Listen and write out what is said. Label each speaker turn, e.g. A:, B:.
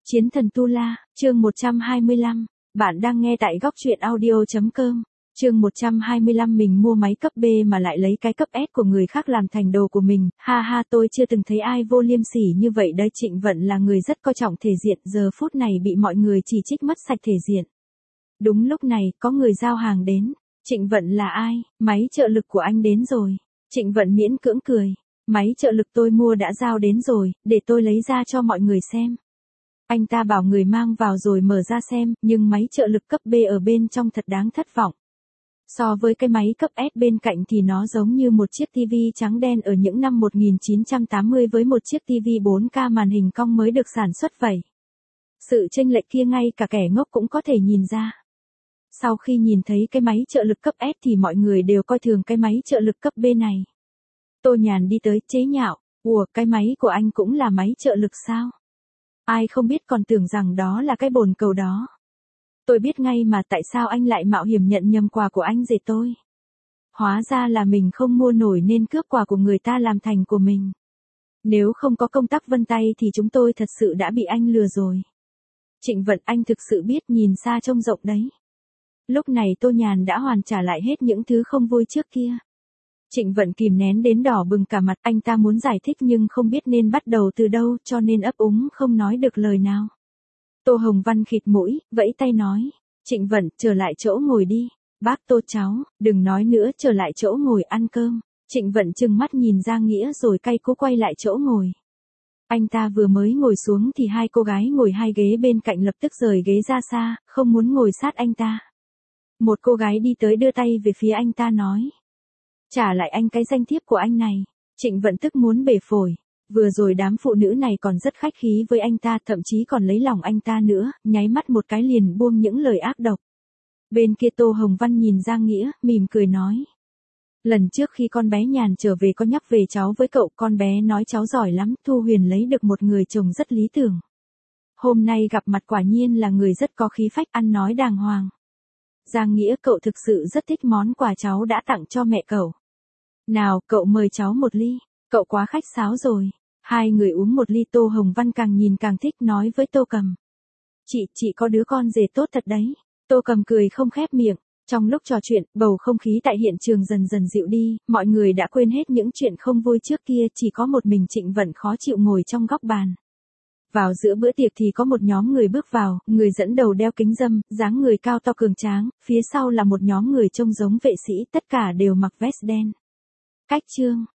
A: Chiến thần Tu La, chương 125. Bạn đang nghe tại góc truyện audio.com. Chương 125 mình mua máy cấp B mà lại lấy cái cấp S của người khác làm thành đồ của mình. Ha ha, tôi chưa từng thấy ai vô liêm sỉ như vậy đấy. Trịnh Vận là người rất coi trọng thể diện, giờ phút này bị mọi người chỉ trích mất sạch thể diện. Đúng lúc này, có người giao hàng đến. Trịnh Vận là ai? Máy trợ lực của anh đến rồi. Trịnh Vận miễn cưỡng cười. Máy trợ lực tôi mua đã giao đến rồi, để tôi lấy ra cho mọi người xem. Anh ta bảo người mang vào rồi mở ra xem, nhưng máy trợ lực cấp B ở bên trong thật đáng thất vọng. So với cái máy cấp S bên cạnh thì nó giống như một chiếc TV trắng đen ở những năm 1980 với một chiếc TV 4K màn hình cong mới được sản xuất vậy. Sự chênh lệch kia ngay cả kẻ ngốc cũng có thể nhìn ra. Sau khi nhìn thấy cái máy trợ lực cấp S thì mọi người đều coi thường cái máy trợ lực cấp B này. Tô Nhàn đi tới chế nhạo, ủa cái máy của anh cũng là máy trợ lực sao? Ai không biết còn tưởng rằng đó là cái bồn cầu đó. Tôi biết ngay mà tại sao anh lại mạo hiểm nhận nhầm quà của anh rể tôi. Hóa ra là mình không mua nổi nên cướp quà của người ta làm thành của mình. Nếu không có công tắc vân tay thì chúng tôi thật sự đã bị anh lừa rồi. Trịnh Vận, anh thực sự biết nhìn xa trông rộng đấy. Lúc này Tô Nhàn đã hoàn trả lại hết những thứ không vui trước kia. Trịnh Vận kìm nén đến đỏ bừng cả mặt, anh ta muốn giải thích nhưng không biết nên bắt đầu từ đâu cho nên ấp úng không nói được lời nào. Tô Hồng Văn khịt mũi, vẫy tay nói, Trịnh Vận, trở lại chỗ ngồi đi, bác Tô cháu, đừng nói nữa, trở lại chỗ ngồi ăn cơm. Trịnh Vận trừng mắt nhìn Giang Nghĩa rồi cay cú quay lại chỗ ngồi. Anh ta vừa mới ngồi xuống thì hai cô gái ngồi hai ghế bên cạnh lập tức rời ghế ra xa, không muốn ngồi sát anh ta. Một cô gái đi tới đưa tay về phía anh ta nói, trả lại anh cái danh thiếp của anh này. Trịnh Vận tức muốn bể phổi. Vừa rồi đám phụ nữ này còn rất khách khí với anh ta, thậm chí còn lấy lòng anh ta nữa, nháy mắt một cái liền buông những lời ác độc. Bên kia Tô Hồng Văn nhìn Giang Nghĩa, mỉm cười nói. Lần trước khi con bé Nhàn trở về có nhắc về cháu với cậu, con bé nói cháu giỏi lắm, Thu Huyền lấy được một người chồng rất lý tưởng. Hôm nay gặp mặt quả nhiên là người rất có khí phách, ăn nói đàng hoàng. Giang Nghĩa, cậu thực sự rất thích món quà cháu đã tặng cho mẹ cậu. Nào, cậu mời cháu một ly. Cậu quá khách sáo rồi. Hai người uống một ly. Tô Hồng Văn càng nhìn càng thích, nói với Tô Cầm. Chị có đứa con rể tốt thật đấy. Tô Cầm cười không khép miệng. Trong lúc trò chuyện, bầu không khí tại hiện trường dần dần dịu đi, mọi người đã quên hết những chuyện không vui trước kia, chỉ có một mình Trịnh Vận khó chịu ngồi trong góc bàn. Vào giữa bữa tiệc thì có một nhóm người bước vào, người dẫn đầu đeo kính râm, dáng người cao to cường tráng, phía sau là một nhóm người trông giống vệ sĩ, tất cả đều mặc vest đen. Cách chương